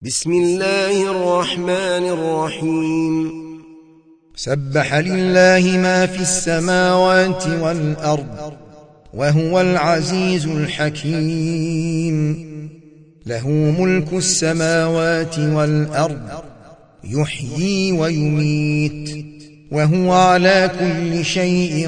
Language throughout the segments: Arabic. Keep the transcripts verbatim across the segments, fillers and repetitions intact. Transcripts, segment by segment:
بسم الله الرحمن الرحيم سبح لله ما في السماوات والأرض وهو العزيز الحكيم له ملك السماوات والأرض يحيي ويميت وهو على كل شيء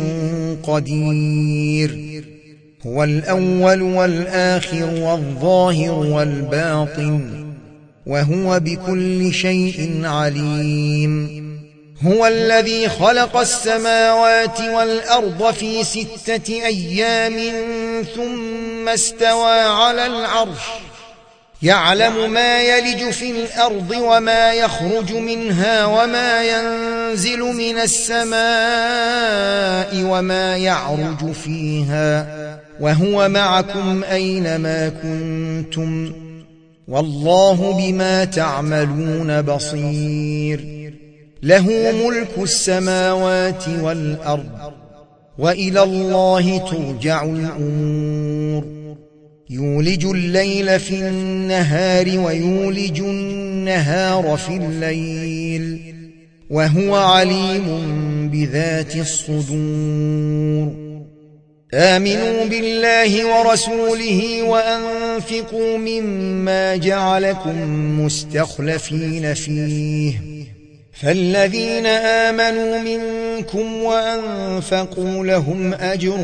قدير هو الأول والآخر والظاهر والباطن وهو بكل شيء عليم هو الذي خلق السماوات والأرض في ستة أيام ثم استوى على العرش يعلم ما يلج في الأرض وما يخرج منها وما ينزل من السماء وما يعرج فيها وهو معكم أينما كنتم والله بما تعملون بصير له ملك السماوات والأرض وإلى الله ترجع الأمور يولج الليل في النهار ويولج النهار في الليل وهو عليم بذات الصدور آمنوا بالله ورسوله وأنفقوا مما جعلكم مستخلفين فيه فالذين آمنوا منكم وأنفقوا لهم أجر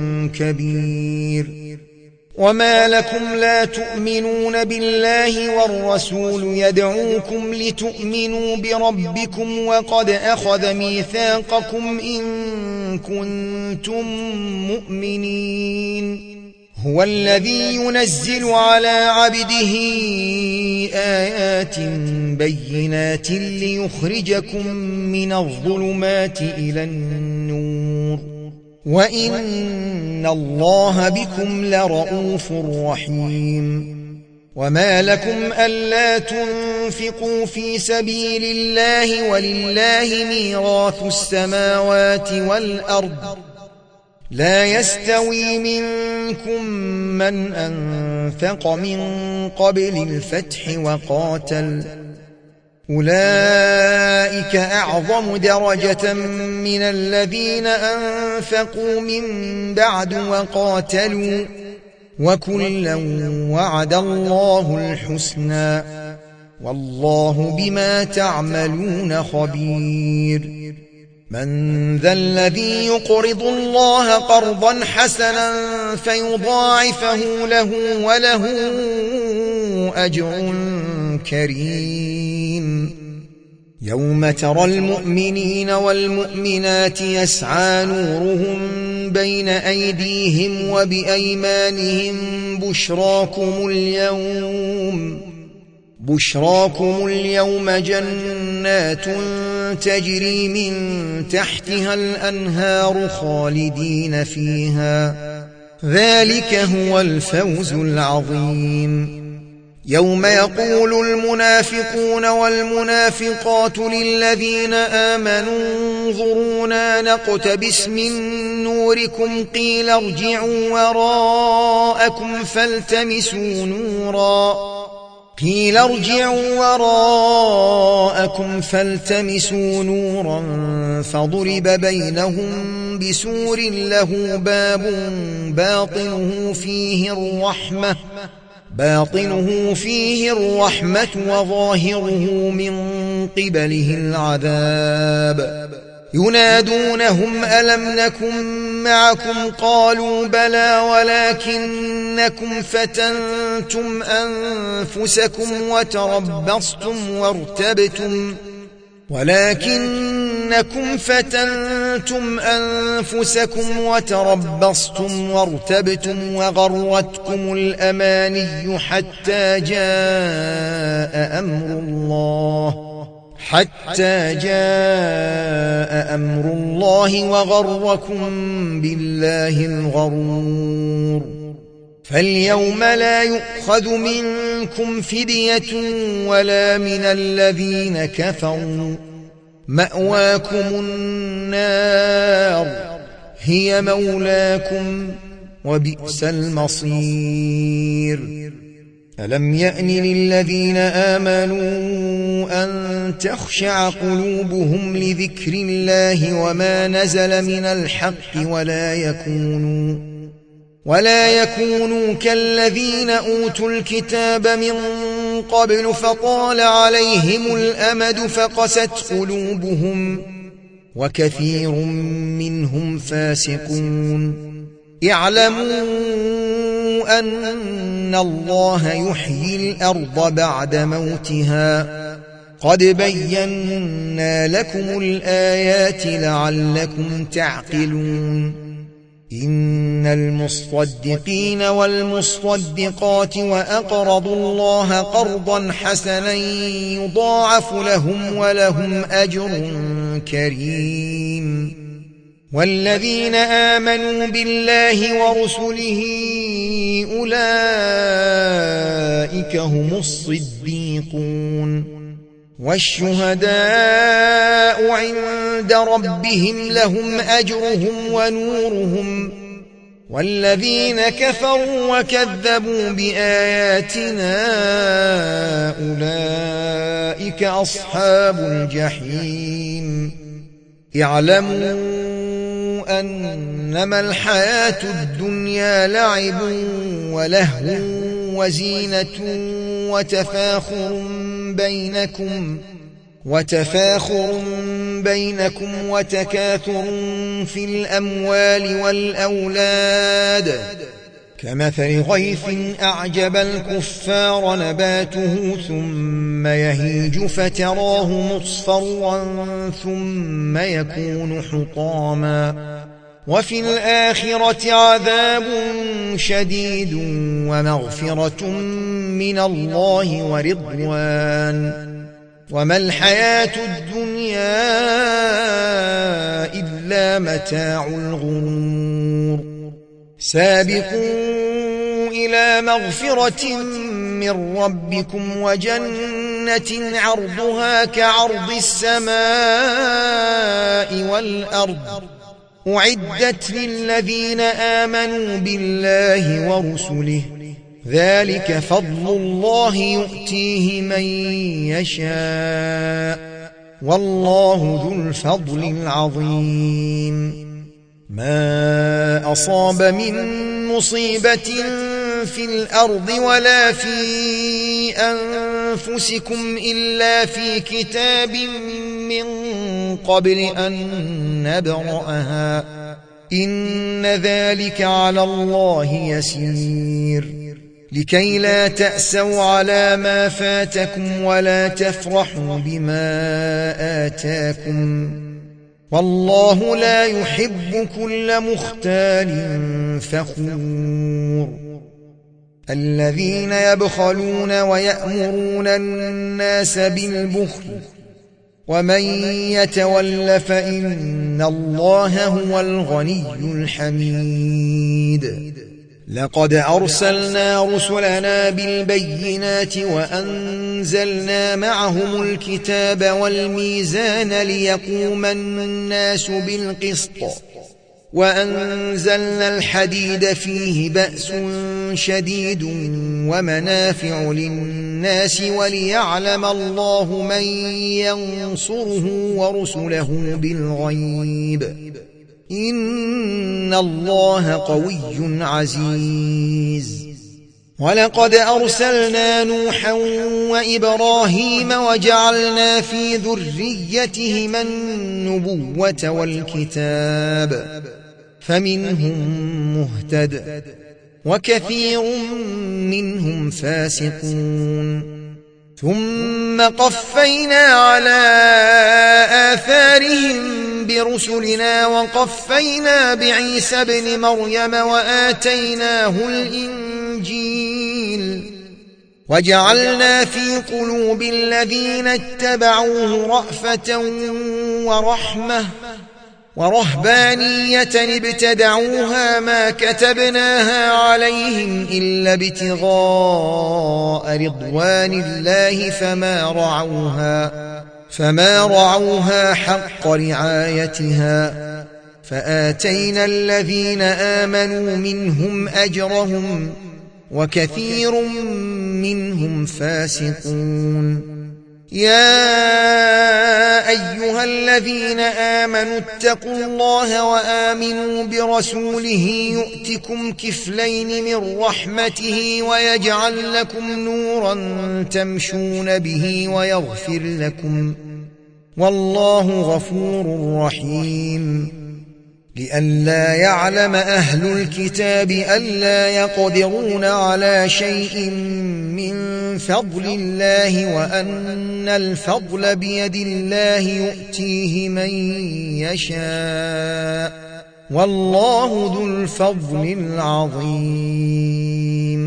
كبير وما لكم لا تؤمنون بالله والرسول يدعوكم لتؤمنوا بربكم وقد أخذ ميثاقكم إن كنتم مؤمنين هو الذي ينزل على عبده آيات بينات ليخرجكم من الظلمات إلى النور وإن الله بكم لرؤوف رحيم وما لكم ألا تنفقوا في سبيل الله ولله ميراث السماوات والأرض لا يستوي منكم من أنفق من قبل الفتح وقاتل أولئك أعظم درجة من الذين أنفقوا من بعد وقاتلوا وكلا وعد الله الحسنى والله بما تعملون خبير من ذا الذي يقرض الله قرضا حسنا فيضاعفه له وله أجر كريم يوم ترى المؤمنين والمؤمنات يسعى نورهم بين أيديهم وبأيمانهم بشراكم اليوم بشراكم اليوم جنات تجري من تحتها الأنهار خالدين فيها ذلك هو الفوز العظيم يوم يقول المنافقون والمنافقات للذين آمنوا انظرونا نقتبس من نوركم قيل ارجعوا وراءكم فالتمسوا نورا قيل ارجعوا وراءكم فالتمسوا نورا فضرب بينهم بسور له باب باطنه فيه الرحمة باطنه فيه الرحمة وظاهره من قبله العذاب ينادونهم ألم نكن معكم قالوا بلى ولكنكم فتنتم أنفسكم وتربصتم وارتبتم ولكنكم فتنتم أنفسكم وتربصتم وارتبتم وغرتكم الأماني حتى جاء أمر الله حتى جاء أمر الله وغركم بالله الغرور فاليوم لا يؤخذ منكم فدية ولا من الذين كفروا مأواكم النار هي مولاكم وبئس المصير ألم يأن للذين آمنوا أن تخشع قلوبهم لذكر الله وما نزل من الحق ولا يكونوا ولا يكونوا كالذين أوتوا الكتاب من قبل فطال عليهم الأمد فقست قلوبهم وكثير منهم فاسقون اعلموا أن الله يحيي الأرض بعد موتها قد بينا لكم الآيات لعلكم تعقلون إن المصدقين والمصدقات وأقرضوا الله قرضا حسنا يضاعف لهم ولهم أجر كريم والذين آمنوا بالله ورسله أولئك هم الصديقون والشهداء عند ربهم لهم أجرهم ونورهم والذين كفروا وكذبوا بآياتنا أولئك أصحاب الجحيم اعلموا أنما الحياة الدنيا لعب ولهو وزينة وتفاخر بينكم وتفاخر بينكم وتكاثر في الأموال والأولاد كمثل غيث أعجب الكفار نباته ثم يهيج فتراه مصفرا ثم يكون حطاما وفي الآخرة عذاب شديد ومغفرة من الله ورضوان وما الحياة الدنيا إلا متاع الغرور سابقوا إلى مغفرة من ربكم وجنة عرضها كعرض السماء والأرض أعدت للذين آمنوا بالله ورسله ذلك فضل الله يؤتيه من يشاء والله ذو الفضل العظيم ما أصاب من مصيبة في الأرض ولا في أنفسكم إلا في كتاب من قبل أن نبرأها إن ذلك على الله يسير لكي لا تأسوا على ما فاتكم ولا تفرحوا بما آتاكم والله لا يحب كل مختال فخور الذين يبخلون ويأمرون الناس بالبخل ومن يتول فإن الله هو الغني الحميد لقد أرسلنا رسلنا بالبينات وأنزلنا معهم الكتاب والميزان ليقوم الناس بالقسط وأنزلنا الحديد فيه بأس شديد ومنافع للناس وليعلم الله من ينصره ورسله بالغيب إن الله قوي عزيز ولقد أرسلنا نوحا وإبراهيم وجعلنا في ذريتهما النبوة والكتاب فمنهم مهتد وكثير منهم فاسقون ثم قفينا على آثارهم برسلنا وقفينا بعيسى ابن مريم وآتيناه الإنجيل وجعلنا في قلوب الذين اتبعوه رأفة ورحمة ورهبانية ابتدعوها ما كتبناها عليهم إلا ابتغاء رضوان الله فما رعوها فما رعوها حق رعايتها فآتينا الذين آمنوا منهم أجرهم وكثير منهم فاسقون. يا أيها الذين آمنوا اتقوا الله وآمنوا برسوله يؤتكم كفلين من رحمته ويجعل لكم نورا تمشون به ويغفر لكم، والله غفور رحيم. لئلا يعلم أهل الكتاب ألا يقدرون على شيء من فضل الله وأن الفضل بيد الله يؤتيه من يشاء، والله ذو الفضل العظيم.